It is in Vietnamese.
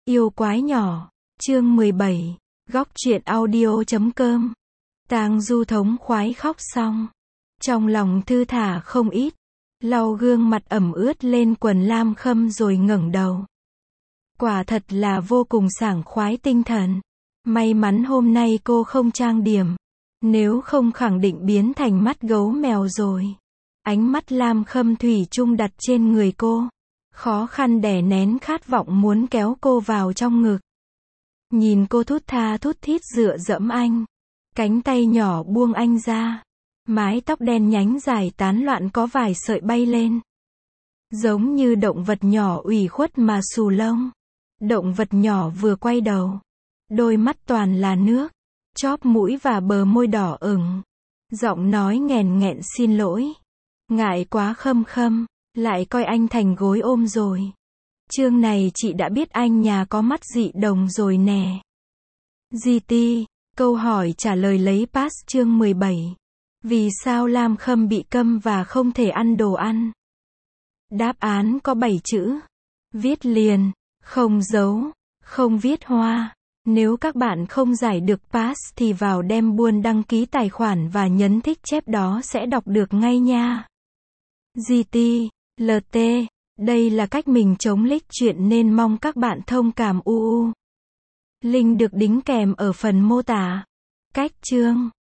Yêu quái nhỏ, chương 17, góc truyện audio.com. Tang Du thống khoái khóc xong, trong lòng thư thả không ít, lau gương mặt ẩm ướt lên quần lam khâm rồi ngẩng đầu. Quả thật là vô cùng sảng khoái tinh thần. May mắn hôm nay cô không trang điểm, nếu không khẳng định biến thành mắt gấu mèo rồi. Ánh mắt lam khâm thủy chung đặt trên người cô, khó khăn đè nén khát vọng muốn kéo cô vào trong ngực. Nhìn cô thút tha thút thít dựa dẫm anh, cánh tay nhỏ buông anh ra, mái tóc đen nhánh dài tán loạn có vài sợi bay lên, giống như động vật nhỏ ủy khuất mà xù lông. Động vật nhỏ vừa quay đầu, đôi mắt toàn là nước, chóp mũi và bờ môi đỏ ửng, giọng nói nghèn nghẹn xin lỗi, ngại quá khâm khâm, lại coi anh thành gối ôm rồi. Chương này chị đã biết anh nhà có mắt dị đồng rồi nè. GT, câu hỏi trả lời lấy pass chương 17. Vì sao Lam Khâm bị câm và không thể ăn đồ ăn? Đáp án có 7 chữ. Viết liền, không dấu, không viết hoa. Nếu các bạn không giải được pass thì vào đem buôn đăng ký tài khoản và nhấn thích chép đó sẽ đọc được ngay nha. GT, LT, đây là cách mình chống lích chuyện nên mong các bạn thông cảm. Link được đính kèm ở phần mô tả. Cách chương